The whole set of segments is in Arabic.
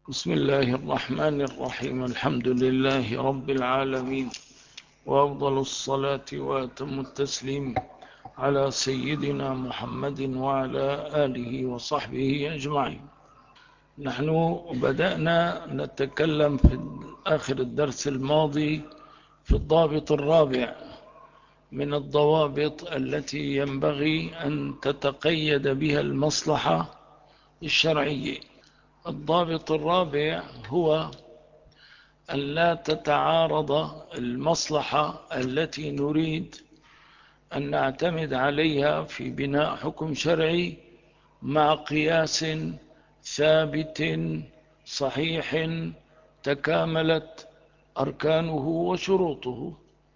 بسم الله الرحمن الرحيم. الحمد لله رب العالمين، وأفضل الصلاة وأتم التسليم على سيدنا محمد وعلى آله وصحبه أجمعين. نحن بدأنا نتكلم في آخر الدرس الماضي في الضابط الرابع من الضوابط التي ينبغي أن تتقيد بها المصلحة الشرعية. الضابط الرابع هو أن لا تتعارض المصلحة التي نريد أن نعتمد عليها في بناء حكم شرعي مع قياس ثابت صحيح تكاملت أركانه وشروطه.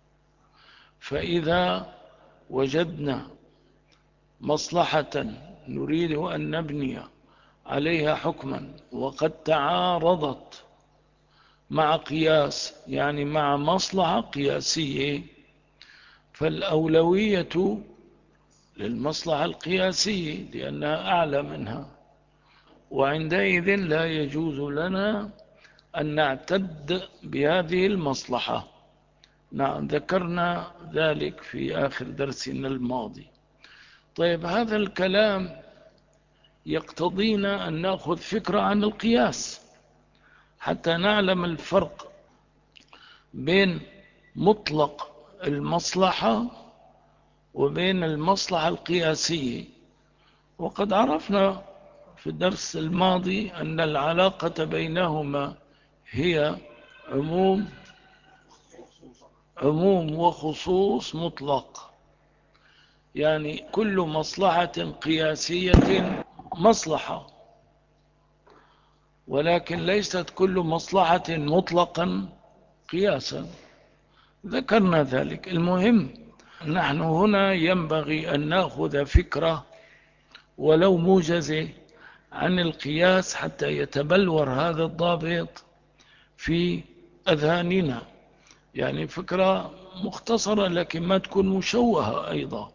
فإذا وجدنا مصلحة نريد أن نبني عليها حكما وقد تعارضت مع قياس، يعني مع مصلحة قياسية، فالأولوية للمصلحة القياسية لأنها أعلى منها، وعندئذ لا يجوز لنا أن نعتد بهذه المصلحة. نعم، ذكرنا ذلك في آخر درسنا الماضي. طيب، هذا الكلام يقتضينا أن نأخذ فكرة عن القياس حتى نعلم الفرق بين مطلق المصلحة وبين المصلحة القياسية. وقد عرفنا في الدرس الماضي أن العلاقة بينهما هي عموم وخصوص مطلق، يعني كل مصلحة قياسية مصلحة، ولكن ليست كل مصلحة مطلقا قياسا. ذكرنا ذلك. المهم، نحن هنا ينبغي أن نأخذ فكرة ولو موجزة عن القياس حتى يتبلور هذا الضابط في أذهاننا، يعني فكرة مختصرة لكن ما تكون مشوهة أيضا.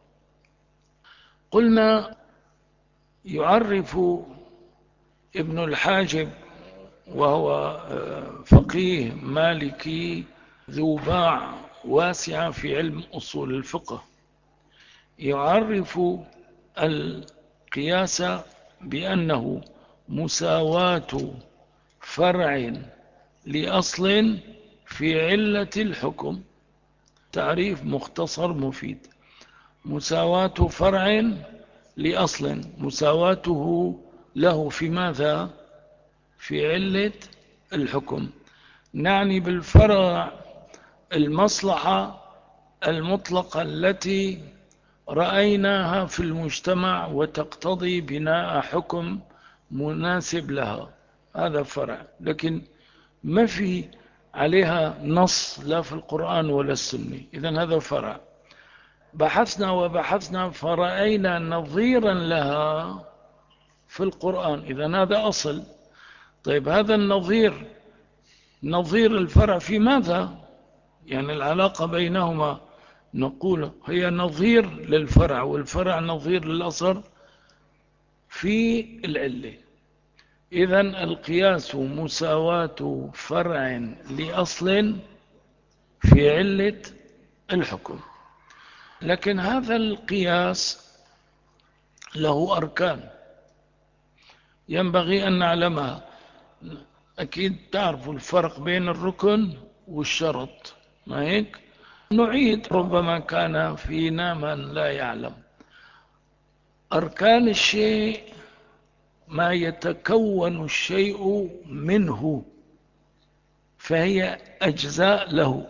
قلنا يعرف ابن الحاجب، وهو فقيه مالكي ذو باع واسعة في علم أصول الفقه، يعرف القياس بأنه مساواة فرع لأصل في علة الحكم. تعريف مختصر مفيد: مساواة فرع لأصل، مساواته له في ماذا؟ في علة الحكم. نعني بالفرع المصلحة المطلقة التي رأيناها في المجتمع وتقتضي بناء حكم مناسب لها، هذا فرع، لكن ما في عليها نص لا في القرآن ولا السنة، إذن هذا فرع. بحثنا وبحثنا فرأينا نظيرا لها في القرآن، إذن هذا أصل. طيب، هذا النظير نظير الفرع في ماذا؟ يعني العلاقة بينهما نقول هي نظير للفرع والفرع نظير للأصل في العلة. إذن القياس مساواة فرع لأصل في علة الحكم. لكن هذا القياس له أركان ينبغي أن نعلمها. أكيد تعرفوا الفرق بين الركن والشرط، ما هيك؟ نعيد، ربما كان فينا من لا يعلم. أركان الشيء ما يتكون الشيء منه، فهي أجزاء له.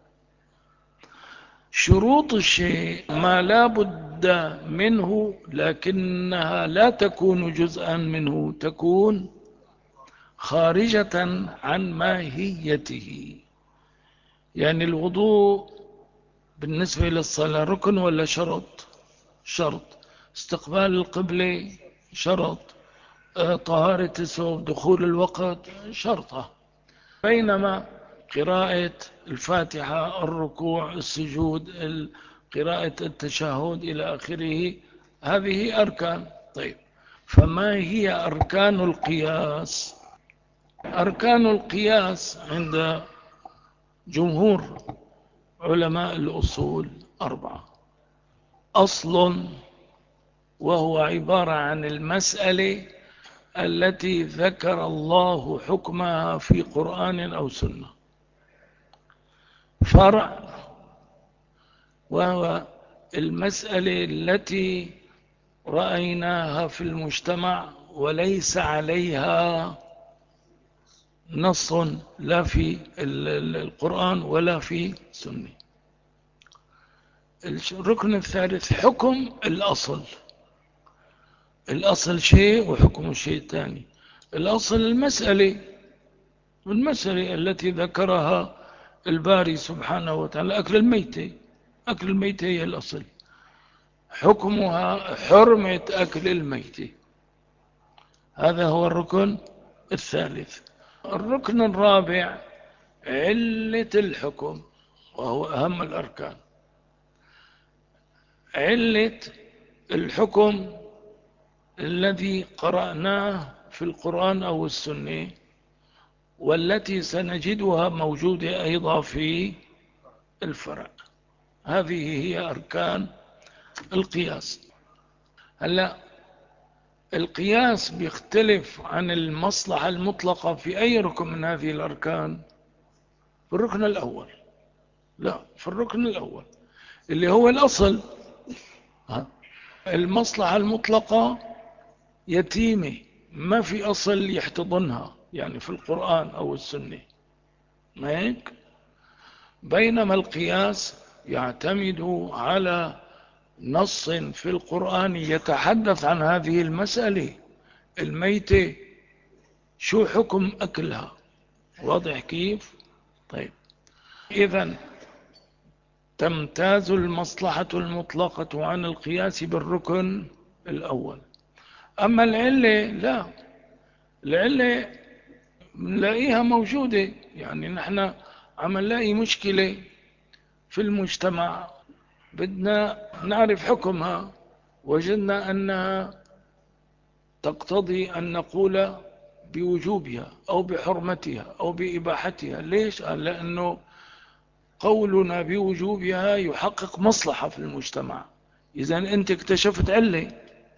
شروط الشيء ما لا بد منه لكنها لا تكون جزءا منه، تكون خارجة عن ماهيته. يعني الوضوء بالنسبة للصلاة ركن ولا شرط؟ شرط. استقبال القبلة شرط. طهارة الثوب، دخول الوقت شرطة. بينما قراءة الفاتحة، الركوع، السجود، قراءة التشهد إلى آخره، هذه أركان. طيب، فما هي أركان القياس؟ أركان القياس عند جمهور علماء الأصول 4. أصل، وهو عبارة عن المسألة التي ذكر الله حكمها في قرآن أو سنة. فرع، وهو المسألة التي رأيناها في المجتمع وليس عليها نص لا في القرآن ولا في السنة. الركن الثالث حكم الأصل. الأصل شيء وحكم شيء ثاني. الأصل المسألة التي ذكرها الباري سبحانه وتعالى، أكل الميتة. أكل الميتة هي الأصل، حكمها حرمة أكل الميتة. هذا هو الركن الثالث. الركن الرابع علة الحكم، وهو أهم الأركان. علة الحكم الذي قرأناه في القرآن أو السنة، والتي سنجدها موجودة أيضا في الفرع. هذه هي أركان القياس. هلا القياس بيختلف عن المصلحة المطلقة في أي ركن من هذه الأركان؟ في الركن الأول. لا، في الركن الأول اللي هو الأصل. المصلحة المطلقة يتيمة، ما في أصل يحتضنها، يعني في القرآن أو السنة، ما هيك؟ بينما القياس يعتمد على نص في القرآن يتحدث عن هذه المسألة. الميتة شو حكم أكلها؟ واضح كيف؟ طيب، إذن تمتاز المصلحة المطلقة عن القياس بالركن الأول. أما العلة لا، العلة نلاقيها موجودة. يعني نحن عم نلاقي مشكلة في المجتمع، بدنا نعرف حكمها، وجدنا أنها تقتضي أن نقول بوجوبها أو بحرمتها أو بإباحتها. ليش؟ لأنه قولنا بوجوبها يحقق مصلحة في المجتمع. إذا أنت اكتشفت علة،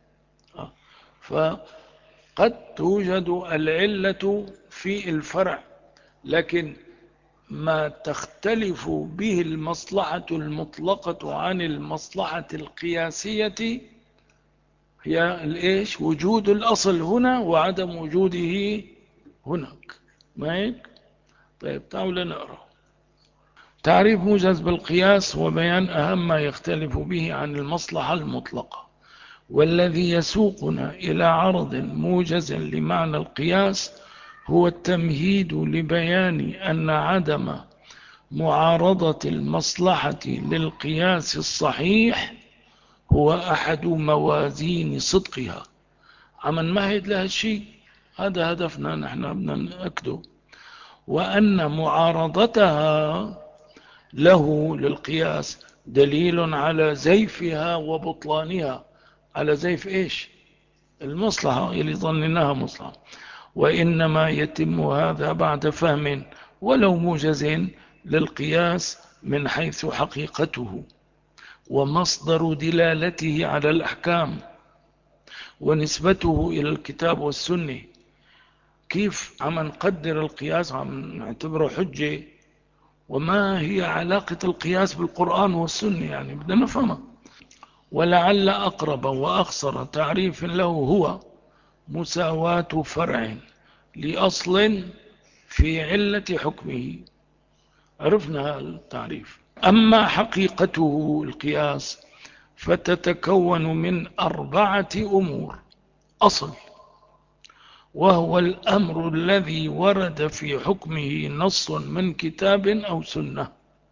فقد توجد العلة في الفرع، لكن ما تختلف به المصلحة المطلقة عن المصلحة القياسية هي الإيش؟ وجود الأصل هنا وعدم وجوده هناك، ما هيك؟ طيب، تعالوا لنقرأ. تعريف موجز بالقياس وبيان أهم ما يختلف به عن المصلحة المطلقة. والذي يسوقنا إلى عرض موجز لمعنى القياس هو التمهيد لبيان أن عدم معارضة المصلحة للقياس الصحيح هو أحد موازين صدقها. عم نمهد لها الشيء، هذا هدفنا نحن بدنا نأكده. وأن معارضتها له للقياس دليل على زيفها وبطلانها. على زيف إيش؟ المصلحة اللي ظنناها مصلحة. وإنما يتم هذا بعد فهم ولو موجز للقياس من حيث حقيقته ومصدر دلالته على الأحكام ونسبته إلى الكتاب والسنة. كيف عم نقدر القياس، عم نعتبره حجة، وما هي علاقة القياس بالقرآن والسنة؟ يعني بدنا نفهمها. ولعل أقرب وأخصر تعريف له هو مساواة فرع لأصل في علة حكمه. عرفنا التعريف. أما حقيقته القياس فتتكون من 4 أمور. أصل، وهو الأمر الذي ورد في حكمه نص من كتاب أو سنة.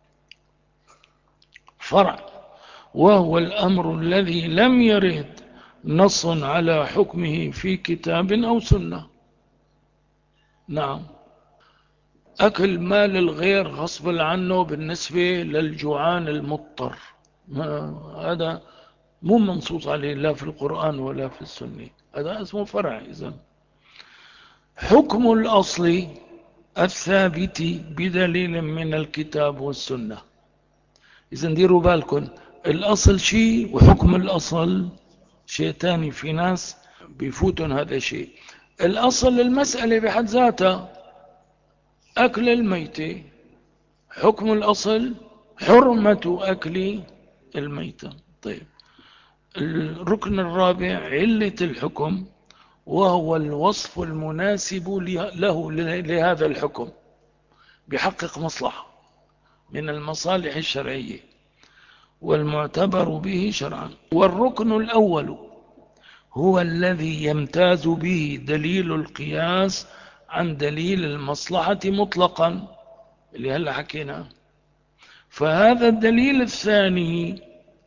فرع، وهو الأمر الذي لم يرد نص على حكمه في كتاب أو سنة. نعم، أكل مال الغير غصب عنه بالنسبة للجوعان المضطر، هذا مو منصوص عليه لا في القرآن ولا في السنة، هذا اسمه فرع. إذن حكم الأصل الثابت بدليل من الكتاب والسنة. إذن ديروا بالكم، الأصل شيء وحكم الأصل شيء تاني. في ناس بيفوتون هذا الشيء. الأصل المسألة بحد ذاتها أكل الميتة، حكم الأصل حرمة أكل الميتة. طيب، الركن الرابع علة الحكم، وهو الوصف المناسب له لهذا الحكم بيحقق مصلحة من المصالح الشرعية والمعتبر به شرعا. والركن الأول هو الذي يمتاز به دليل القياس عن دليل المصلحة مطلقا، اللي هلا حكينا. فهذا الدليل الثاني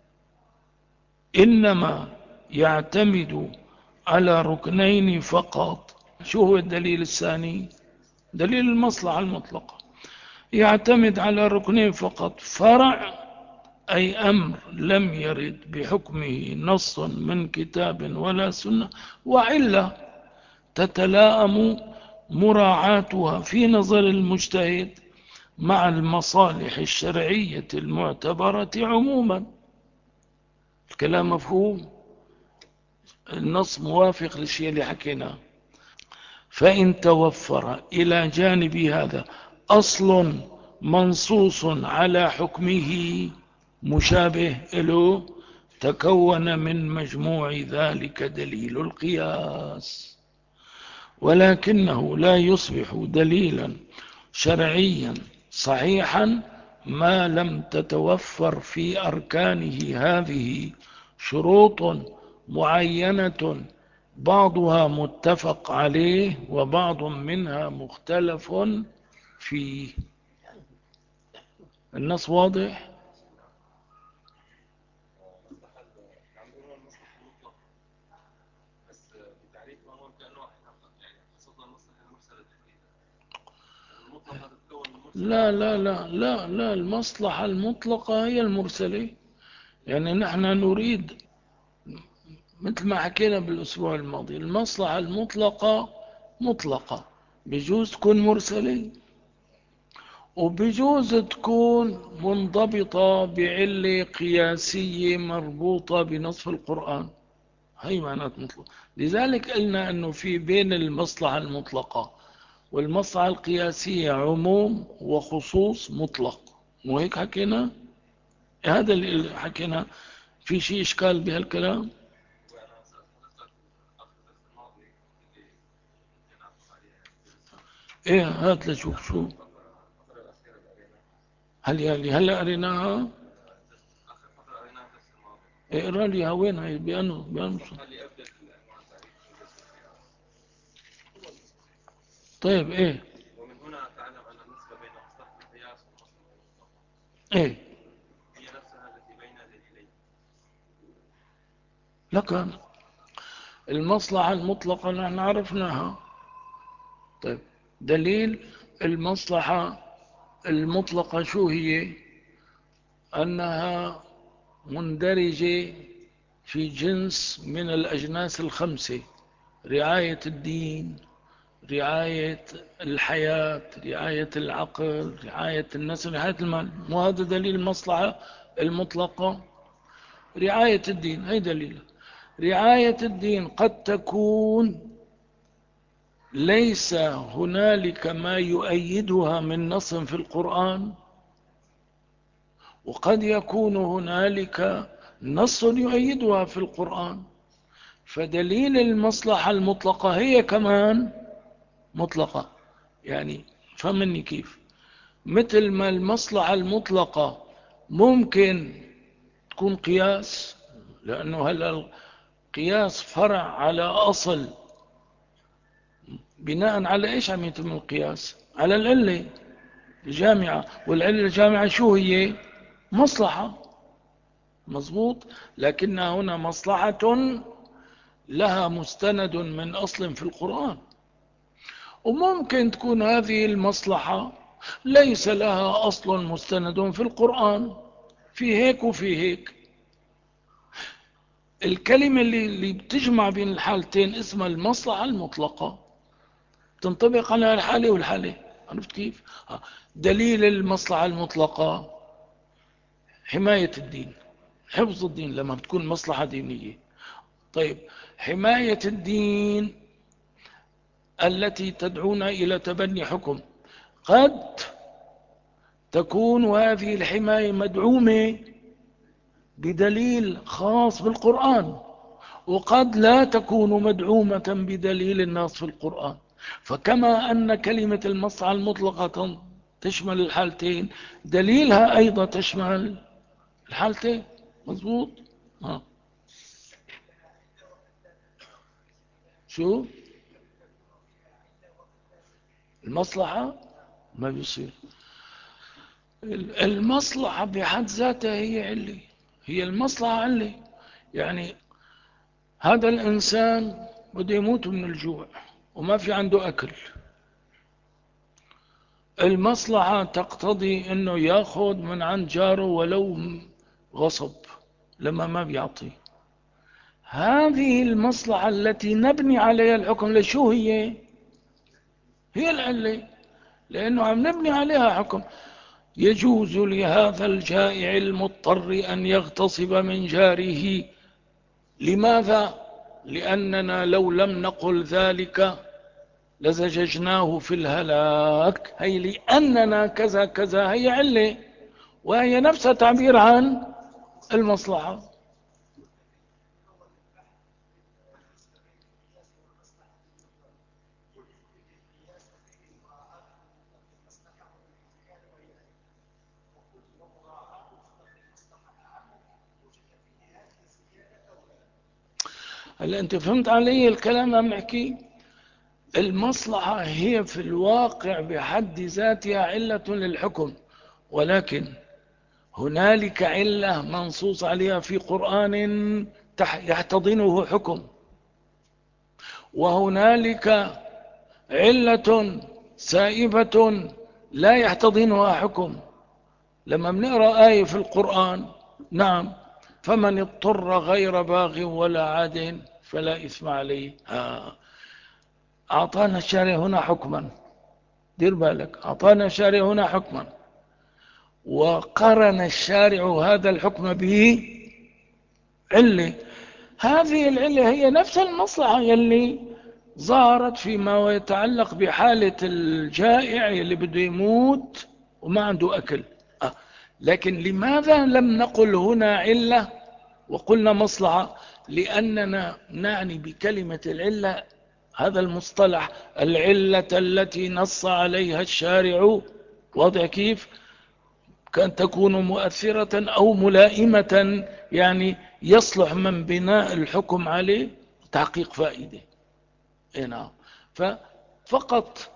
إنما يعتمد على ركنين فقط. شو هو الدليل الثاني؟ دليل المصلحة المطلقة يعتمد على ركنين فقط: فرع، أي أمر لم يرد بحكمه نص من كتاب ولا سنة، وعلة تتلائم مراعاتها في نظر المجتهد مع المصالح الشرعية المعتبرة عموما. الكلام مفهوم؟ النص موافق للشيء اللي حكيناه. فإن توفر إلى جانب هذا أصل منصوص على حكمه مشابه له، تكون من مجموع ذلك دليل القياس. ولكنه لا يصبح دليلا شرعيا صحيحا ما لم تتوفر في أركانه هذه شروط معينة، بعضها متفق عليه وبعض منها مختلف فيه. النص واضح؟ لا لا لا لا لا، المصلحة المطلقة هي المرسلة. يعني نحن نريد، مثل ما حكينا بالأسبوع الماضي، المصلحة المطلقة مطلقة، بجوز تكون مرسلة وبجوز تكون منضبطة بعلة قياسية مربوطة بنصف القرآن. هي معنات مطلق. لذلك قلنا أنه في بين المصلحة المطلقة والمصلحة القياسية عموم وخصوص مطلق، وهيك حكينا. هذا اللي حكينا. في شيء إشكال بهالكلام؟ ايه، هات لشوف شو. هل قريناها؟ اقرا لي وين هي بأنه. طيب، ايه ايه لك المصلحة المطلقة نحن عرفناها. طيب، دليل المصلحة المطلقة شو هي؟ أنها مندرجة في جنس من الأجناس الخمسة: رعاية الدين، رعاية الحياة، رعاية العقل، رعاية النسل، رعاية المال. وهذا دليل المصلحة المطلقة. رعاية الدين هي دليل. رعاية الدين قد تكون ليس هنالك ما يؤيدها من نص في القرآن، وقد يكون هنالك نص يؤيدها في القرآن. فدليل المصلحة المطلقة هي كمان مطلقة. يعني فهمني كيف؟ مثل ما المصلحة المطلقة ممكن تكون قياس، لأنه هلا القياس فرع على أصل. بناء على إيش عم يتم القياس؟ على العلة الجامعة. والعلة الجامعة شو هي؟ مصلحة. مظبوط. لكنها هنا مصلحة لها مستند من أصل في القرآن. وممكن تكون هذه المصلحة ليس لها أصل مستند في القرآن، في هيك وفي هيك. الكلمة اللي بتجمع بين الحالتين اسمها المصلحة المطلقة. تنطبق على الحالة والحالة. عرفت كيف؟ دليل المصلحة المطلقة حماية الدين، حفظ الدين لما بتكون مصلحة دينية. طيب، حماية الدين التي تدعونا إلى تبني حكم، قد تكون هذه الحماية مدعومة بدليل خاص بالقرآن، وقد لا تكون مدعومة بدليل النص في القرآن. فكما أن كلمة المصلحة المطلقة تشمل الحالتين، دليلها أيضا تشمل الحالتين. مظبوط. شو المصلحة؟ ما بيصير. المصلحة بحد ذاتها هي علة، هي المصلحة علة. يعني هذا الإنسان بده يموت من الجوع وما في عنده أكل، المصلحة تقتضي أنه يأخذ من عند جاره ولو غصب لما ما بيعطي. هذه المصلحة التي نبني عليها الحكم لشو هي؟ هي العلة، لأنه عم نبني عليها حكم. يجوز لهذا الجائع المضطر أن يغتصب من جاره. لماذا؟ لأننا لو لم نقل ذلك لزججناه في الهلاك. هي لأننا كذا كذا، هي علة، وهي نفسها تعبير عن المصلحة. هل أنت فهمت علي الكلام عم نحكي؟ المصلحة هي في الواقع بحد ذاتها علة للحكم، ولكن هنالك علة منصوص عليها في قرآن يحتضنه حكم، وهنالك علة سائبة لا يحتضنها حكم. لما بنقرأ آية في القرآن، نعم، فمن اضطر غير باغ ولا عاد فلا إثم عليه. أعطانا الشارع هنا حكما، دير بالك، أعطانا الشارع هنا حكما، وقرن الشارع هذا الحكم به علة. هذه العلة هي نفس المصلحة يلي ظهرت فيما يتعلق بحالة الجائع اللي بده يموت وما عنده أكل. لكن لماذا لم نقل هنا علة وقلنا مصلحة؟ لأننا نعني بكلمة العلة هذا المصطلح العلة التي نص عليها الشارع. واضح كيف؟ كان تكون مؤثرة أو ملائمة، يعني يصلح من بناء الحكم عليه تحقيق فائدة. نعم. ففقط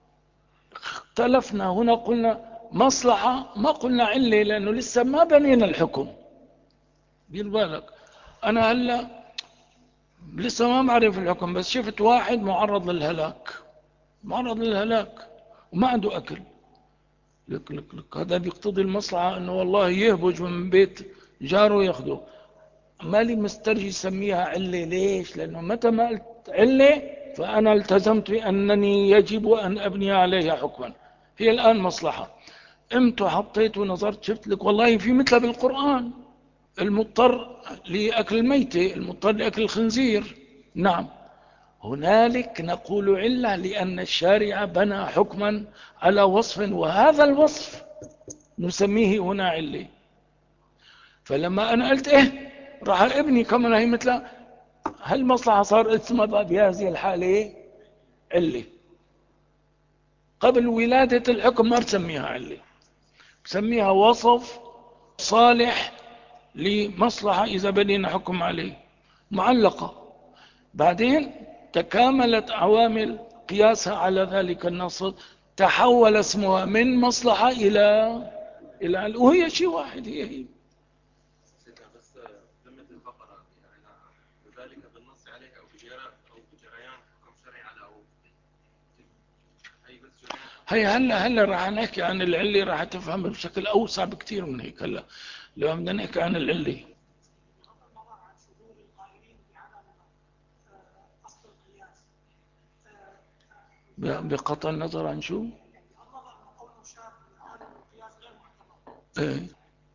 اختلفنا هنا، قلنا مصلحة، ما قلنا علة، لأنه لسه ما بنينا الحكم. دير بالك، أنا هلا لسه ما معرف الحكم، بس شفت واحد معرض للهلاك، معرض للهلاك وما عنده أكل. لك هذا بيقتضي المصلحة أنه والله يهبج من بيت جاره ياخده. مالي مسترجي يسميها علة. ليش؟ لأنه متى ما قلت علة فأنا التزمت بأنني يجب أن أبني عليها حكما. هي الآن مصلحة، قمت وحطيت ونظرت شفت لك والله في مثل بالقرآن، المضطر لأكل الميتة، المضطر لأكل الخنزير. نعم، هنالك نقول علة لأن الشارع بنى حكما على وصف، وهذا الوصف نسميه هنا علة. فلما أنا قلت راح ابني كمان هي مثل هالمصلحة صار اسمها بهذه الحالة علة. قبل ولادة الحكم ما بسميها علة، بسميها وصف صالح لمصلحة إذا بنينا حكم عليه، معلقة. بعدين تكاملت عوامل قياسها على ذلك النص، تحول اسمها من مصلحة إلى وهي شيء واحد. هي بس ذمة الفقرة يعني وذلك بالنص عليه أو بجريان حكم شرعي على أو أي بس جريان. هي هلا راح نحكي عن العلة، راح تفهم بشكل أوسع بكثير من هيك. هلا لو بدنا نحكي عن العلة، بقطع النظر عن شو؟ ايه.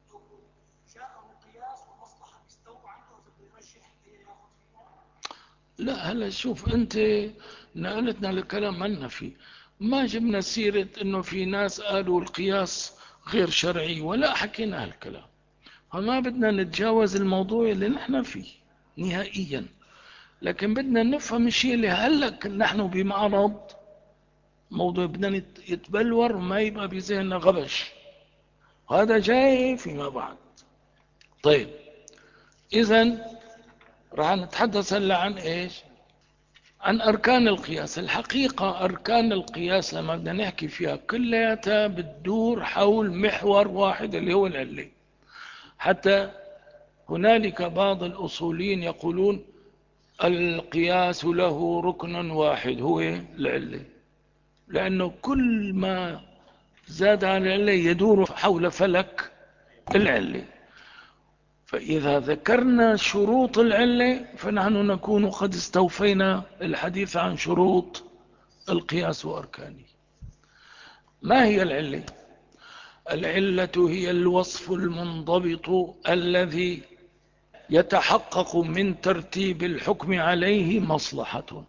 لا هلا شوف انت نقلتنا لكلام مالنا فيه، ما جبنا سيرة انه في ناس قالوا القياس غير شرعي ولا حكينا هالكلام، فما بدنا نتجاوز الموضوع اللي نحن فيه نهائيا، لكن بدنا نفهم الشيء اللي هلأ نحن بمعرض موضوع بدنا يتبلور وما يبقى بذهننا غبش، هذا جاي فيما بعد. طيب اذا راح نتحدث هلا عن ايش؟ عن أركان القياس. الحقيقة أركان القياس لما بدنا نحكي فيها كلها بتدور حول محور واحد اللي هو العلة. حتى هنالك بعض الأصوليين يقولون القياس له ركن واحد هو العلة، لأنه كل ما زاد عن العلة يدور حول فلك العلة. فإذا ذكرنا شروط العلة فنحن نكون قد استوفينا الحديث عن شروط القياس وأركانه. ما هي العلة؟ العلة هي الوصف المنضبط الذي يتحقق من ترتيب الحكم عليه مصلحة.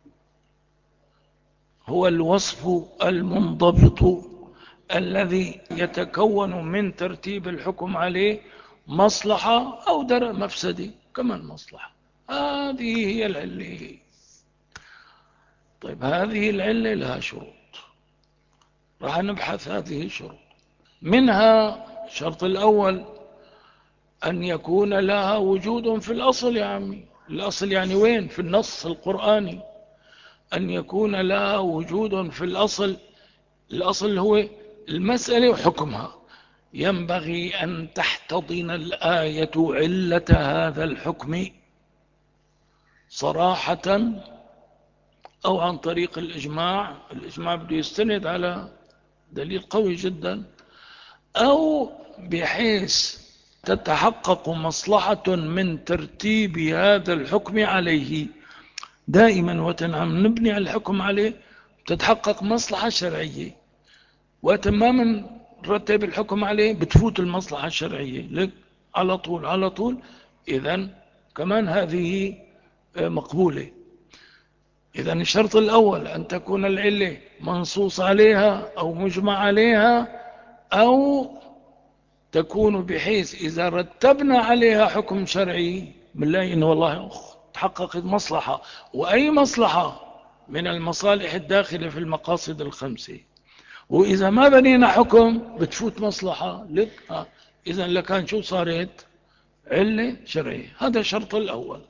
هو الوصف المنضبط الذي يتكون من ترتيب الحكم عليه مصلحة أو درء مفسدة كمان مصلحة. هذه هي العلة. طيب هذه العلة لها شروط، راح نبحث هذه الشروط. منها الشرط الأول أن يكون لها وجود في الأصل. يا عمي الأصل يعني وين؟ في النص القرآني. أن يكون لها وجود في الأصل. الأصل هو المسألة وحكمها. ينبغي أن تحتضن الآية علة هذا الحكم صراحة أو عن طريق الإجماع. الإجماع بده يستند على دليل قوي جدا، أو بحيث تتحقق مصلحة من ترتيب هذا الحكم عليه. دائما وتنعم نبني الحكم عليه تتحقق مصلحة شرعية، وتماما نرتب الحكم عليه بتفوت المصلحة الشرعية لك على طول على طول. إذن كمان هذه مقبولة. إذن الشرط الأول أن تكون العلة منصوص عليها أو مجمع عليها، أو تكون بحيث إذا رتبنا عليها حكم شرعي بنلاقي إنه والله تحققت مصلحة. وأي مصلحة من المصالح الداخلة في المقاصد الخمسة. وإذا ما بنينا حكم بتفوت مصلحة لك. إذا لكان شو صارت؟ علة شرعية. هذا الشرط الأول.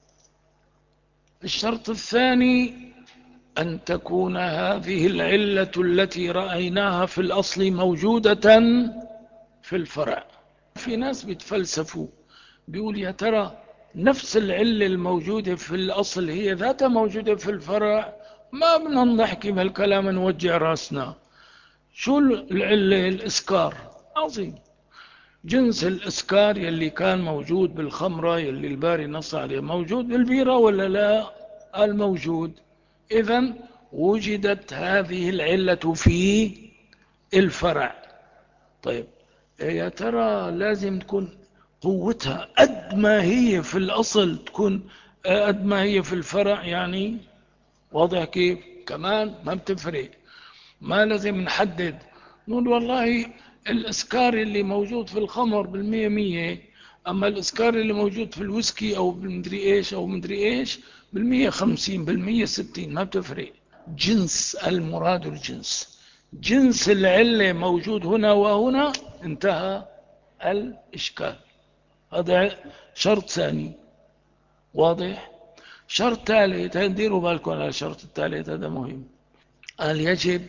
الشرط الثاني أن تكون هذه العلة التي رأيناها في الأصل موجودة في الفرع. في ناس بيتفلسفوا بيقول يا ترى نفس العلة الموجودة في الأصل هي ذاتها موجودة في الفرع؟ ما بدنا نحكي بهالكلام نوجع راسنا. شو العلة؟ الإسكار. عظيم. جنس الإسكار يلي كان موجود بالخمرة يلي الباري نص عليه موجود بالبيرة ولا لا؟ الموجود. إذن وجدت هذه العلة في الفرع. طيب يا ترى لازم تكون قوتها قد ما هي في الأصل تكون قد ما هي في الفرع يعني؟ واضح كيف؟ كمان ما بتفرق. ما لازم نحدد نقول والله الإسكار اللي موجود في الخمر بالمية مية، أما الإسكار اللي موجود في الويسكي أو بالمدري إيش أو مدري إيش بالمية خمسين بالمية ستين. ما بتفرق. جنس المراد الجنس. جنس العلة موجود هنا وهنا، انتهى الإشكال. هذا شرط ثاني. واضح؟ شرط ثالث، ديروا بالكم على الشرط الثالث هذا مهم. قال يجب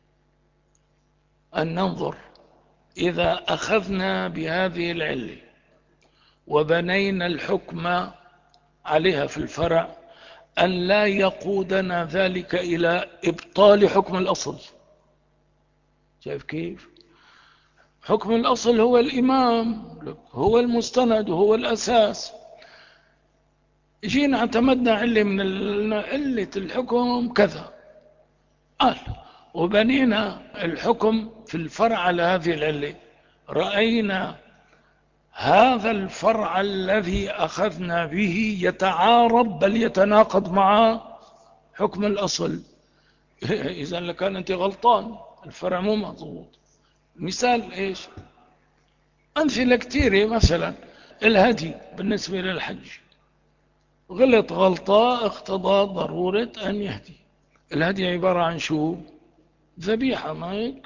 أن ننظر إذا أخذنا بهذه العلة وبنينا الحكم عليها في الفرع أن لا يقودنا ذلك إلى إبطال حكم الأصل. شايف كيف؟ حكم الأصل هو الإمام، هو المستند وهو الأساس. جينا اعتمدنا علة من علة الحكم كذا، قال وبنينا الحكم في الفرع على هذه العلة. رأينا هذا الفرع الذي أخذنا به يتعارض بل يتناقض مع حكم الأصل. إذا لكان أنت غلطان، الفرع مو مضبوط. مثال إيش؟ أمثلة كثيرة. مثلا الهدي بالنسبة للحج، غلط غلطة اقتضى ضرورة أن يهدي. الهدي عبارة عن شو؟ ذبيحة، ما هيك؟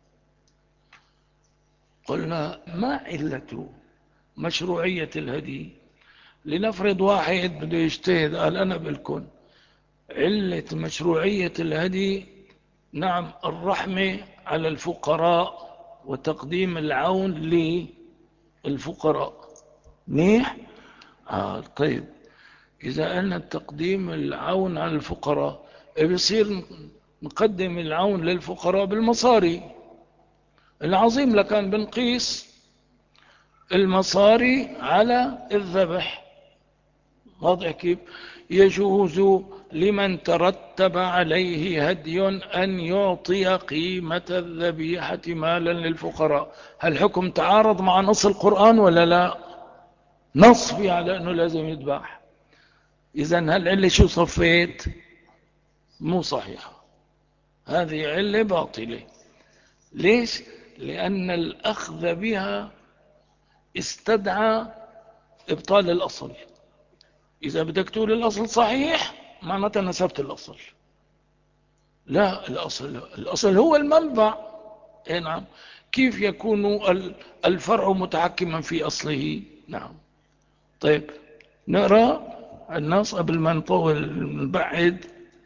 قلنا ما علة مشروعية الهدي؟ لنفرض واحد بده يجتهد، قال أنا بالكون علة مشروعية الهدي نعم الرحمة على الفقراء وتقديم العون للفقراء. منيح؟ طيب إذا قلنا تقديم العون على الفقراء، بيصير نقدم العون للفقراء بالمصاري. العظيم لكان بنقيس المصاري على الذبح. واضح كيف؟ يجوز لمن ترتب عليه هدي أن يعطي قيمة الذبيحة مالا للفقراء. هل الحكم تعارض مع نص القرآن ولا لا؟ نص فيه على أنه لازم يذبح. إذن هل علة شو صفيت؟ مو صحيحة، هذه علة باطلة. ليش؟ لأن الأخذ بها استدعى إبطال الأصل. إذا بدك تقول الأصل صحيح معناتها نسبت الأصل. لا، الأصل هو المنبع. نعم. كيف يكون الفرع متحكما في أصله؟ نعم. طيب نقرأ النص قبل ما نطول نبعد.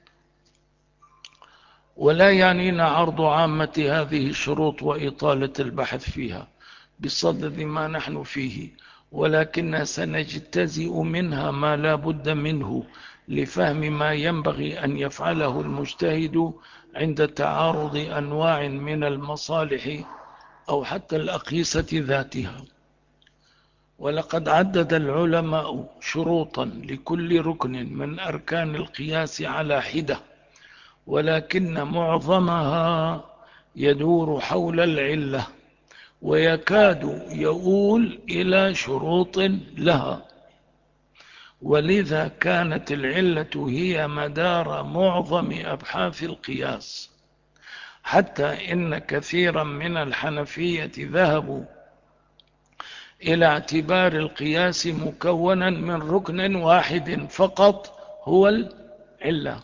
ولا يعنينا عرض عامة هذه الشروط وإطالة البحث فيها بصدد ما نحن فيه، ولكن سنجتزئ منها ما لا بد منه لفهم ما ينبغي أن يفعله المجتهد عند تعارض أنواع من المصالح أو حتى الأقيسة ذاتها. ولقد عدد العلماء شروطا لكل ركن من أركان القياس على حدة، ولكن معظمها يدور حول العلة ويكاد يؤول إلى شروط لها، ولذا كانت العلة هي مدار معظم أبحاث القياس، حتى إن كثيرا من الحنفية ذهبوا إلى اعتبار القياس مكونا من ركن واحد فقط هو العلة.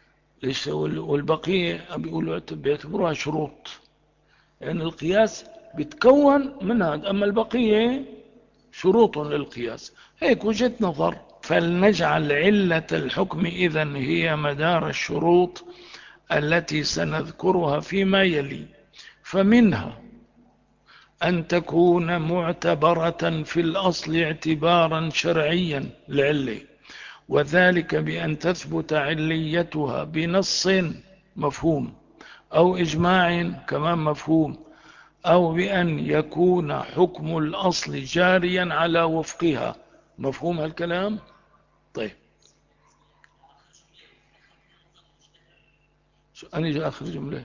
والبقية بيعتبروها شروط، لأن يعني القياس بيتكون من هذا، أما البقية شروط للقياس. هيك وجهة نظر. فلنجعل علة الحكم إذن هي مدار الشروط التي سنذكرها فيما يلي. فمنها أن تكون معتبرة في الأصل اعتبارا شرعيا العلة، وذلك بأن تثبت عليتها بنص مفهوم أو إجماع كمان مفهوم، أو بأن يكون حكم الأصل جاريا على وفقها. مفهوم هالكلام؟ طيب شو أنا جاء آخر جملة؟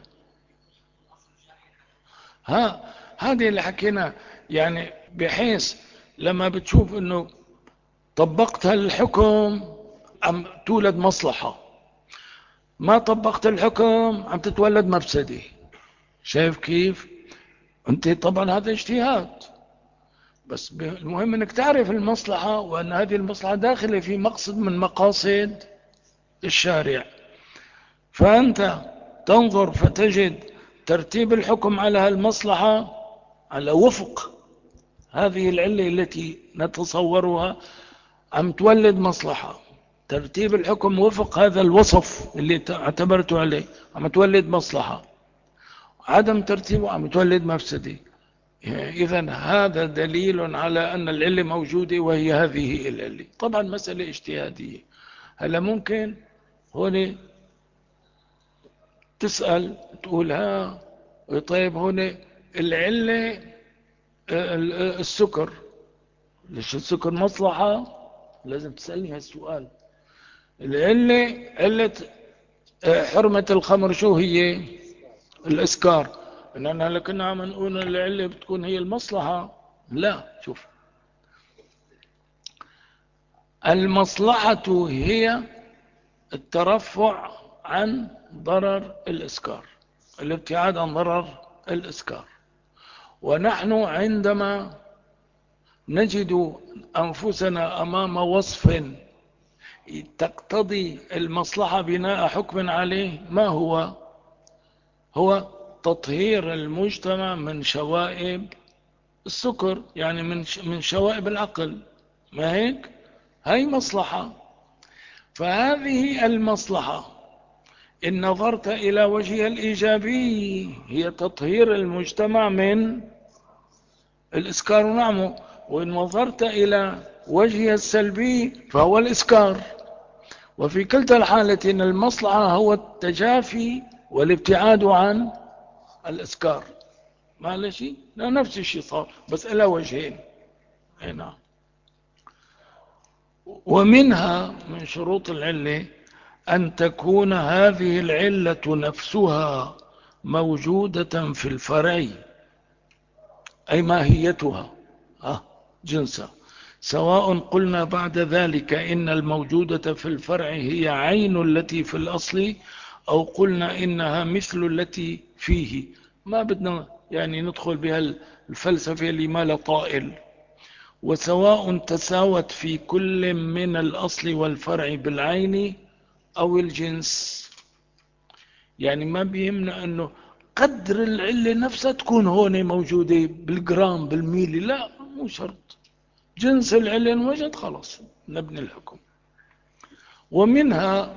هذه اللي حكينا، يعني بحيث لما بتشوف أنه طبقت الحكم عم تولد مصلحة، ما طبقت الحكم عم تتولد مفسدة. شايف كيف؟ انت طبعا هذا اجتهاد، بس المهم انك تعرف المصلحة، وان هذه المصلحة داخلة في مقصد من مقاصد الشارع. فانت تنظر فتجد ترتيب الحكم على هالمصلحة على وفق هذه العلة التي نتصورها عم تولد مصلحة. ترتيب الحكم وفق هذا الوصف اللي اعتبرته عليه عم تولد مصلحة. عدم ترتيبه عم تولد مفسدة. إذن هذا دليل على أن العلة موجودة، وهي هذه العلة. طبعا مسألة اجتهادية. هلا ممكن هون تسأل تقول طيب هون العلة السكر، ليش السكر مصلحة؟ لازم تسألني هالسؤال. العلة علة حرمة الخمر شو هي؟ الإسكار. إننا لكن عم نقول العلة بتكون هي المصلحة. لا، شوف، المصلحة هي الترفع عن ضرر الإسكار، الابتعاد عن ضرر الإسكار. ونحن عندما نجد أنفسنا أمام وصف تقتضي المصلحة بناء حكم عليه، ما هو؟ هو تطهير المجتمع من شوائب السكر، يعني من شوائب العقل، ما هيك؟ هاي مصلحة. فهذه المصلحة إن نظرت إلى وجهها الإيجابي هي تطهير المجتمع من الإسكار ونعمه، وإن نظرت إلى وجهها السلبي فهو الإسكار. وفي كلتا الحالتين المصلحة هو التجافي والابتعاد عن الإسكار. ما له شيء، لا، نفس الشيء صار بس إلى وجهين. نعم. ومنها من شروط العلة أن تكون هذه العلة نفسها موجودة في الفرع، أي ماهيتها جنسها، سواء قلنا بعد ذلك إن الموجودة في الفرع هي عين التي في الأصل، أو قلنا إنها مثل التي فيه. ما بدنا يعني ندخل بها الفلسفة اللي ما لا طائل. وسواء تساوت في كل من الأصل والفرع بالعين أو الجنس. يعني ما بيهمنا أنه قدر العلة نفسها تكون هون موجودة بالجرام بالميلي، لا، مو شرط. جنس العلة وجد خلاص نبني الحكم. ومنها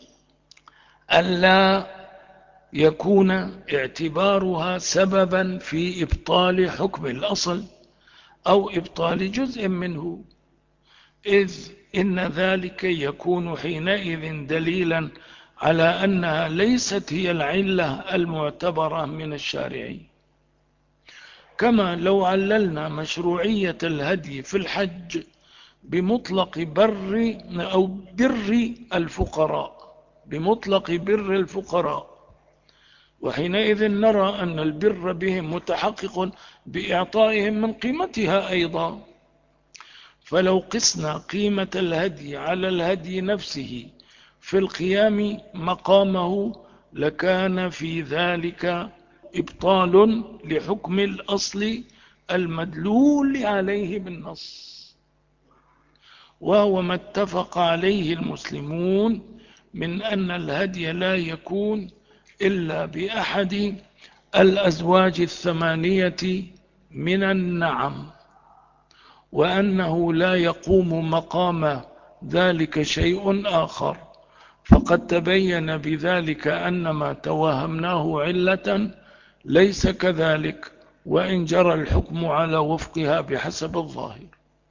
ألا يكون اعتبارها سببا في إبطال حكم الأصل أو إبطال جزء منه، إذ إن ذلك يكون حينئذ دليلا على أنها ليست هي العلة المعتبرة من الشارع. كما لو عللنا مشروعية الهدي في الحج بمطلق بر أو بر الفقراء، بمطلق بر الفقراء، وحينئذ نرى أن البر بهم متحقق بإعطائهم من قيمتها أيضا. فلو قسنا قيمة الهدي على الهدي نفسه في القيام مقامه لكان في ذلك إبطال لحكم الأصل المدلول عليه بالنص، وهو ما اتفق عليه المسلمون من أن الهدي لا يكون إلا بأحد الأزواج الثمانية من النعم، وأنه لا يقوم مقام ذلك شيء آخر. فقد تبين بذلك أن ما توهمناه علة ليس كذلك، وإن جرى الحكم على وفقها بحسب الظاهر.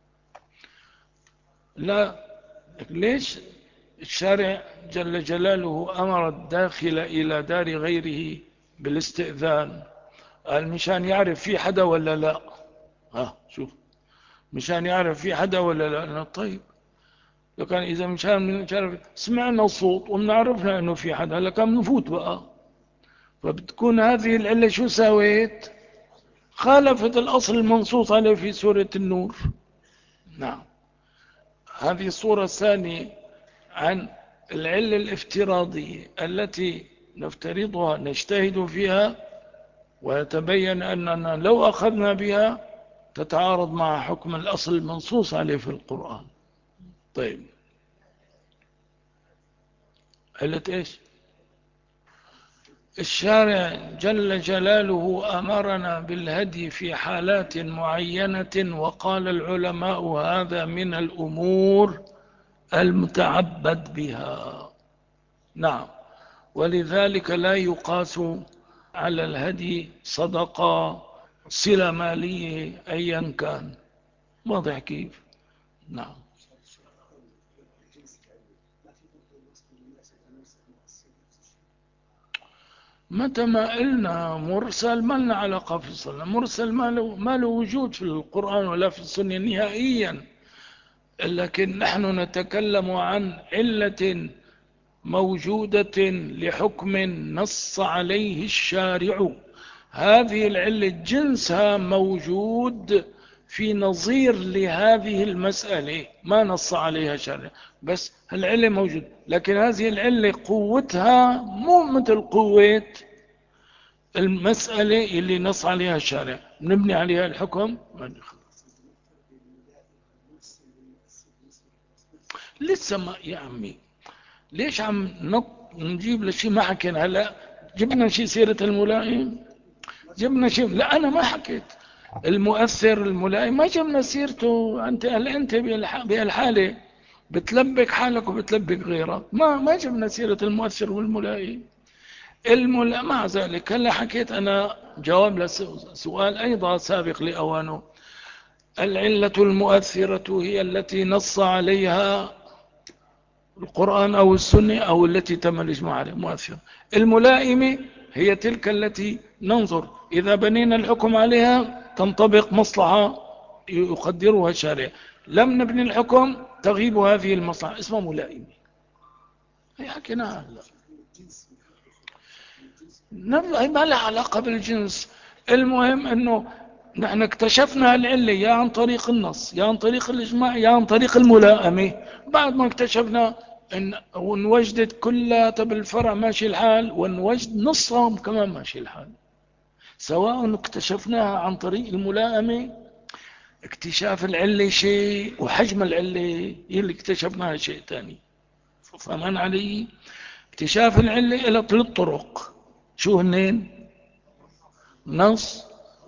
لا، ليش الشارع جل جلاله أمر الداخل إلى دار غيره بالاستئذان؟ قال مشان يعرف في حدا ولا لا. شوف، مشان يعرف في حدا ولا لا. طيب، لو كان إذا مشان يعرف سمعنا الصوت ومنعرفنا أنه في حدا، لكن نفوت بقى. فبتكون هذه العلة شو سويت؟ خالفت الأصل المنصوص عليه في سورة النور. نعم. هذه الصورة الثانية عن العلة الافتراضية التي نفترضها نجتهد فيها، ويتبين أننا لو أخذنا بها تتعارض مع حكم الأصل المنصوص عليه في القرآن. طيب، علة إيش؟ الشارع جل جلاله أمرنا بالهدي في حالات معينة، وقال العلماء هذا من الأمور المتعبد بها. نعم. ولذلك لا يقاس على الهدي صدقة، صلة مالية، أيا كان. واضح كيف؟ نعم. متى ما قلنا مرسل ما لنا علاقة في الصلاة. مرسل ما له وجود في القرآن ولا في السنة نهائيا. لكن نحن نتكلم عن علة موجودة لحكم نص عليه الشارع. هذه العلة جنسها موجود في نظير لهذه المسألة ما نص عليها شارع، بس العلة موجود، لكن هذه العلة قوتها مو مثل قوة المسألة اللي نص عليها الشارع نبني عليها الحكم. لسه ما يا عمي، ليش عم نجيب لشيء ما حكينا؟ هلا جبنا شيء سيرة الملائم، جبنا شيء، لا انا ما حكيت المؤثر الملائم، ما جبنا سيرته. انت بهالحالة بتلبك حالك وبتلبك غيرك، ما جبنا سيرة المؤثر والملائم. مع ذلك هلا حكيت انا جواب لسؤال ايضا سابق لاوانه. العلة المؤثرة هي التي نص عليها القرآن أو السنة أو التي تم الإجماع عليها مؤثرة. الملائمة هي تلك التي ننظر إذا بنينا الحكم عليها تنطبق مصلحة يقدرها الشارع، لم نبني الحكم تغيب هذه المصلحة، اسمها ملائمة. هي حكيناها هي ما لها علاقة بالجنس. المهم أنه نحن اكتشفنا العلة يا عن طريق النص يا عن طريق الإجماع يا عن طريق الملائمة. بعد ما اكتشفنا وان وجدت كلها بالفرع ماشي الحال، وان وجد نصهم كمان ماشي الحال، سواء اكتشفناها عن طريق الملائمة. اكتشاف العلة شيء وحجم العلة هي اللي اكتشفناها شيء ثاني. فهمان علي؟ اكتشاف العلة إلى 3 طرق، شو هنين؟ نص،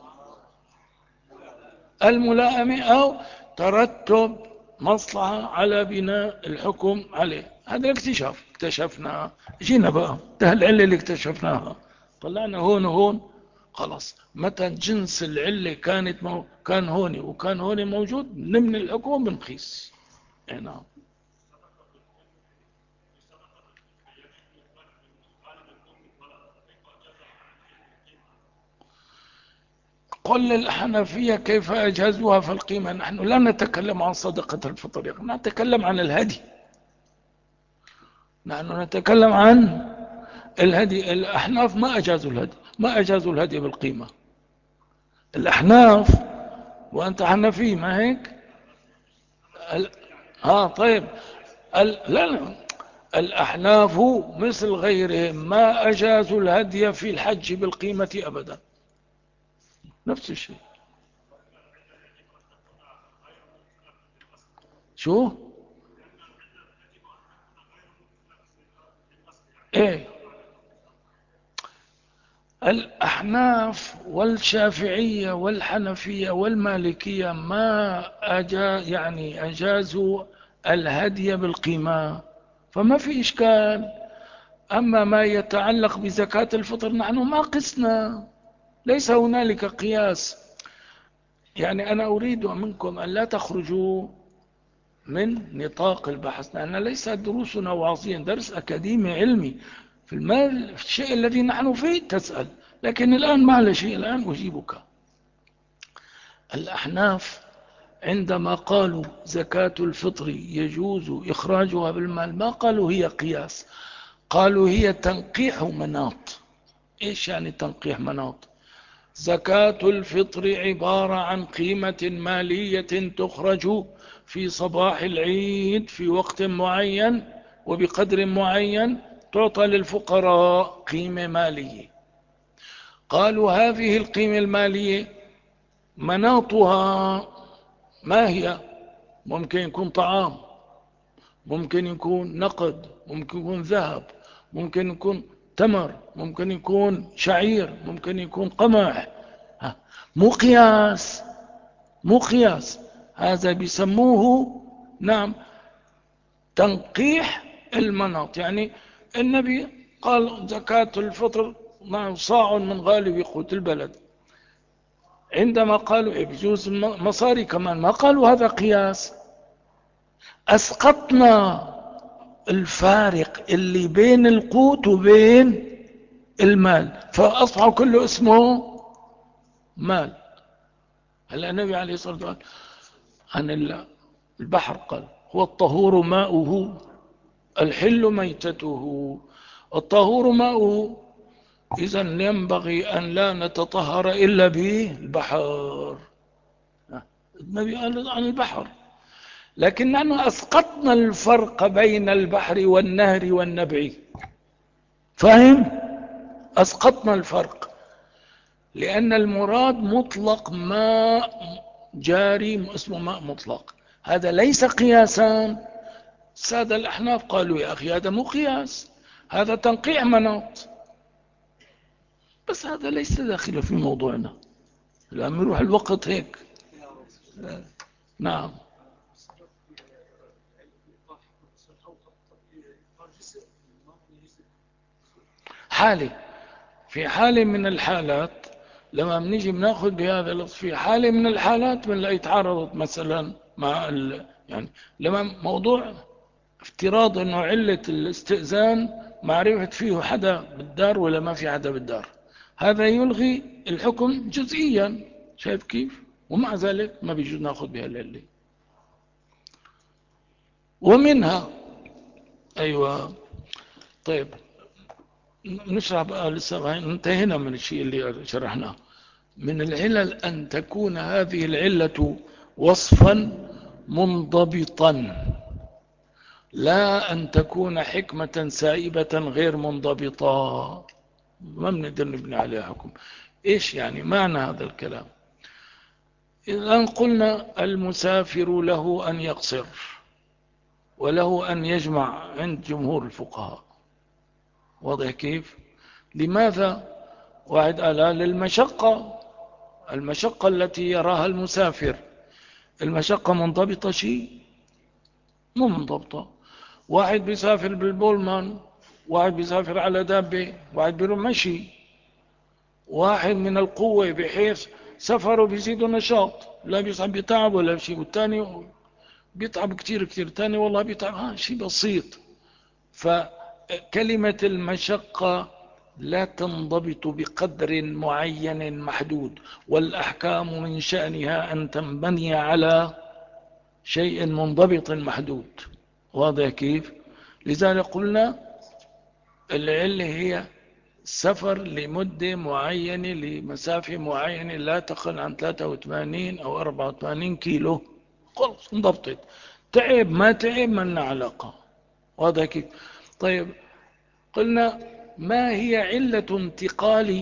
الملائمة، أو ترتب مصلحة على بناء الحكم عليه. هذا الاكتشاف اكتشفناه، جينا بقى ده العلة اللي اكتشفناها، طلعنا هون وهون، خلاص متى جنس العلة كان هون وكان هون موجود نبني الحكم بنقيس. نعم. قل للحنفية كيف أجهزوها في القيمة. نحن لا نتكلم عن صدقة الفطر، نتكلم عن الهدي، نحن نتكلم عن الهدي. الأحناف ما أجازوا الهدي، ما أجازوا الهدي بالقيمة. الأحناف، وأنت حنفي ما هيك؟ طيب. لا، الأحناف مثل غيرهم ما أجازوا الهدي في الحج بالقيمة أبدا، نفس الشيء. شو؟ ايه، الأحناف والشافعية والحنفية والمالكية ما أجازوا الهدي بالقيمة، فما في إشكال. أما ما يتعلق بزكاة الفطر نحن ما قسنا، ليس هنالك قياس. يعني أنا أريد منكم أن لا تخرجوا من نطاق البحث، لأن ليس دروسنا واضحا، درس أكاديمي علمي في المال، في الشيء الذي نحن فيه تسأل، لكن الآن ما على شيء، الآن أجيبك. الأحناف عندما قالوا زكاة الفطر يجوز إخراجها بالمال ما قالوا هي قياس، قالوا هي تنقيح مناط. إيش يعني تنقيح مناط؟ زكاة الفطر عبارة عن قيمة مالية تخرج في صباح العيد في وقت معين وبقدر معين، تعطى للفقراء قيمة مالية. قالوا هذه القيمة المالية مناطها ما هي؟ ممكن يكون طعام، ممكن يكون نقد، ممكن يكون ذهب، ممكن يكون تمر، ممكن يكون شعير، ممكن يكون قمح. مو قياس، مو قياس، هذا بيسموه نعم تنقيح المناط. يعني النبي قال زكاة الفطر صاع من غالب قوت البلد، عندما قالوا بجوز مصاري كمان ما قالوا هذا قياس. أسقطنا الفارق اللي بين القوت وبين المال، فأصبح كله اسمه مال. هلا النبي عليه الصلاة والسلام عن البحر قال هو الطهور ماؤه الحل ميتته، الطهور ماؤه. إذن ينبغي أن لا نتطهر إلا بالبحر. النبي قال عن البحر، لكن نحن أسقطنا الفرق بين البحر والنهر والنبع. فاهم؟ أسقطنا الفرق، لأن المراد مطلق ماء جاري اسمه ماء مطلق. هذا ليس قياسا. السادة الأحناف قالوا يا أخي هذا مو قياس، هذا تنقيع مناط. بس هذا ليس داخل في موضوعنا الآن، يروح الوقت هيك. نعم. حالة، في حالة من الحالات لما بنيجي بناخذ بهذا اللفظ، في حالة من الحالات بنلاقي تعارضت مثلا مع يعني لما موضوع افتراض انه علة الاستئذان معرفة فيه حدا بالدار ولا ما في حدا بالدار، هذا يلغي الحكم جزئيا. شايف كيف؟ ومع ذلك ما بيجوز ناخذ بها العلة. ومنها ايوه. طيب نشرح بقى، لسه انتهينا من الشيء اللي شرحناه. من العلل أن تكون هذه العلة وصفا منضبطا، لا أن تكون حكمة سائبة غير منضبطة ما بنقدر نبني عليها حكم. إيش يعني معنى هذا الكلام؟ إذا قلنا المسافر له أن يقصر وله أن يجمع عند جمهور الفقهاء. واضح كيف؟ لماذا؟ واحد قال للمشقة، المشقة التي يراها المسافر. المشقة منضبطة شيء؟ مو منضبطة. واحد بيسافر بالبولمان، واحد بيسافر على دابة، واحد بيروح مشي. واحد من القوة بحيث سفره بيزيد نشاط، لا بيصعب بيتعب ولا شيء، والتاني بيتعب كتير كتير، التاني والله بيتعب شيء بسيط. فكلمة المشقة لا تنضبط بقدر معين محدود، والأحكام من شأنها أن تنبني على شيء منضبط محدود. واضح كيف؟ لذلك قلنا العلة هي سفر لمدة معينة لمسافة معينة لا تقل عن 83 أو 84 كيلو، خلص انضبطت. تعب ما تعب ما لنا علاقة. واضح كيف؟ طيب قلنا ما هي علة انتقال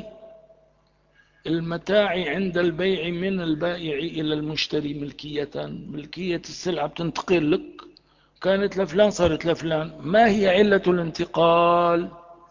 المتاع عند البيع من البائع إلى المشتري ملكية؟ ملكية السلعة بتنتقل لك، كانت لفلان صارت لفلان، ما هي علة الانتقال؟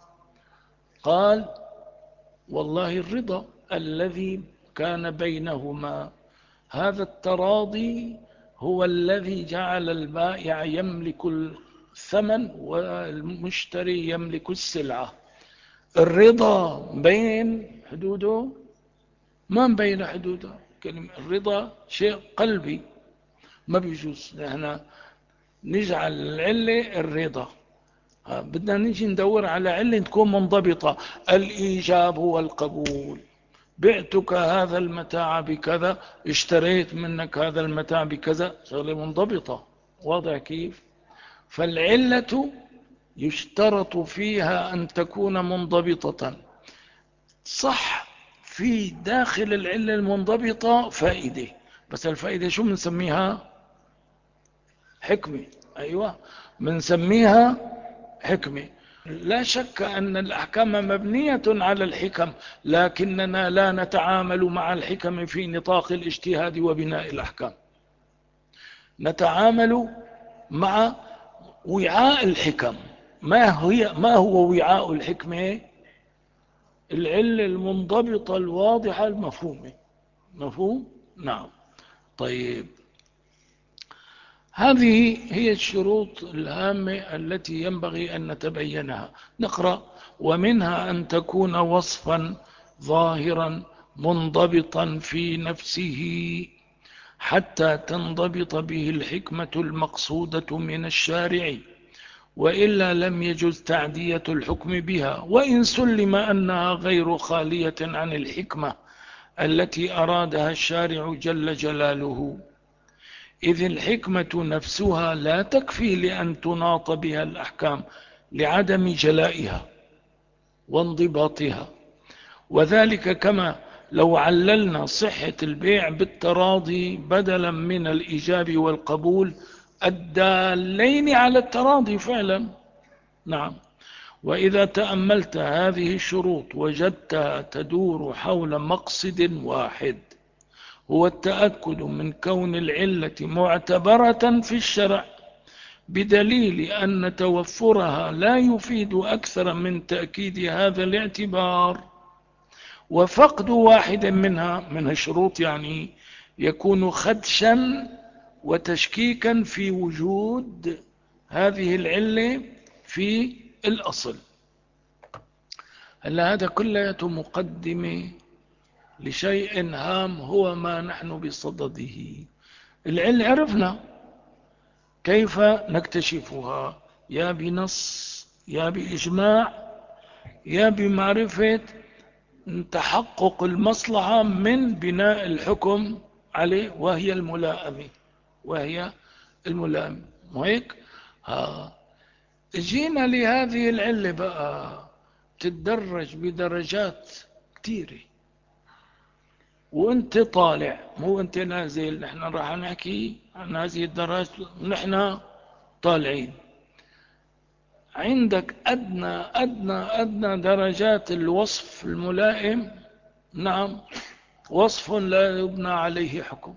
قال والله الرضا الذي كان بينهما. هذا التراضي هو الذي جعل البائع يملك الثمن والمشتري يملك السلعة. الرضا بين حدوده؟ ما بين حدوده. كلمة الرضا شيء قلبي، ما بيجوز احنا نجعل العلة الرضا. بدنا نيجي ندور على علة تكون منضبطة. الإيجاب والقبول، بعتك هذا المتاع بكذا، اشتريت منك هذا المتاع بكذا، شغلة منضبطة. واضح كيف؟ فالعلة يشترط فيها أن تكون منضبطة. صح، في داخل العلة المنضبطة فائدة، بس الفائدة شو بنسميها؟ حكمة. أيوة بنسميها حكمة. لا شك أن الأحكام مبنية على الحكم، لكننا لا نتعامل مع الحكم في نطاق الاجتهاد وبناء الأحكام، نتعامل مع وعاء الحكم. ما هو وعاء الحكمة؟ العلة المنضبطة الواضحة المفهومة. مفهوم؟ نعم. طيب هذه هي الشروط الهامة التي ينبغي أن نتبينها. نقرأ: ومنها أن تكون وصفا ظاهرا منضبطا في نفسه حتى تنضبط به الحكمة المقصودة من الشارع، وإلا لم يجز تعدية الحكم بها، وإن سلم أنها غير خالية عن الحكمة التي أرادها الشارع جل جلاله. إذ الحكمة نفسها لا تكفي لأن تناط بها الأحكام لعدم جلائها وانضباطها. وذلك كما لو عللنا صحة البيع بالتراضي بدلا من الإيجاب والقبول الدالين على التراضي فعلا. نعم. وإذا تأملت هذه الشروط وجدتها تدور حول مقصد واحد، هو التأكد من كون العلة معتبرة في الشرع، بدليل أن توفرها لا يفيد أكثر من تأكيد هذا الاعتبار، وفقد واحد منها من الشروط يعني يكون خدشا وتشكيكا في وجود هذه العلة في الأصل. هلا هذا كله مقدمة لشيء هام هو ما نحن بصدده. العلة عرفنا كيف نكتشفها، يا بنص يا بإجماع يا بمعرفة تحقق المصلحة من بناء الحكم عليه وهي الملائمة. وهيك جينا لهذه العلة بقى تتدرج بدرجات كثيرة، وانت طالع مو انت نازل. نحن راح نحكي عن هذه الدرجات نحن طالعين. عندك أدنى درجات الوصف الملائم، نعم، وصف لا يبنى عليه حكم.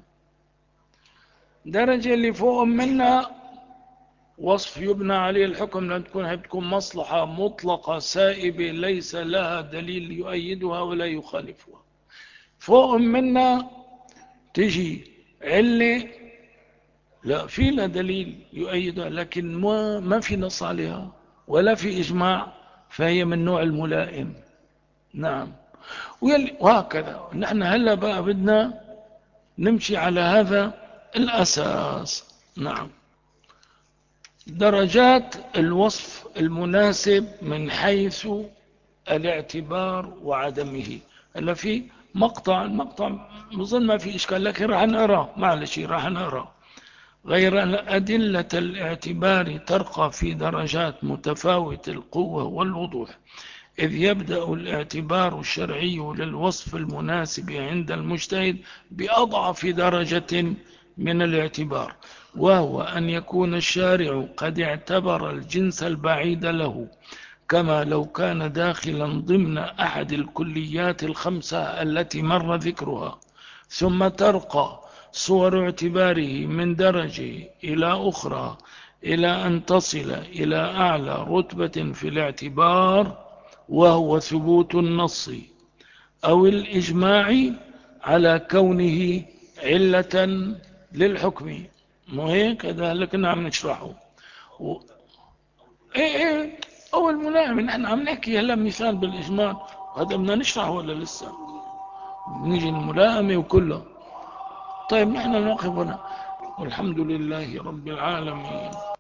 درجة اللي فوق منها وصف يبنى عليه الحكم، لأن تكون مصلحة مطلقة سائبة ليس لها دليل يؤيدها ولا يخالفها. فوق منها تجي علة لا في لها دليل يؤيدها لكن ما في نص عليها ولا في إجماع، فهي من نوع الملائم. نعم. وهكذا نحن هلا بقى بدنا نمشي على هذا الأساس. نعم. درجات الوصف المناسب من حيث الاعتبار وعدمه. هلا في المقطع نظن ما في إشكال، لكن راح نقرأ معلش راح نقرأ. غير أن أدلة الاعتبار ترقى في درجات متفاوت القوة والوضوح، إذ يبدأ الاعتبار الشرعي للوصف المناسب عند المجتهد بأضعف درجة من الاعتبار، وهو أن يكون الشارع قد اعتبر الجنس البعيد له، كما لو كان داخلا ضمن أحد الكليات الخمسة التي مر ذكرها. ثم ترقى صور اعتباره من درجة إلى أخرى إلى أن تصل إلى أعلى رتبة في الاعتبار، وهو ثبوت النص أو الإجماع على كونه علة للحكم. مو هيك؟ هذا اللي كنا عم نشرحه. ايه أول ملائم نحن عم نحكي هلا مثال بالإجمال، هذا بدنا نشرحه ولا لسه؟ نيجي الملائمة وكله. طيب نحن نقف هنا والحمد لله رب العالمين.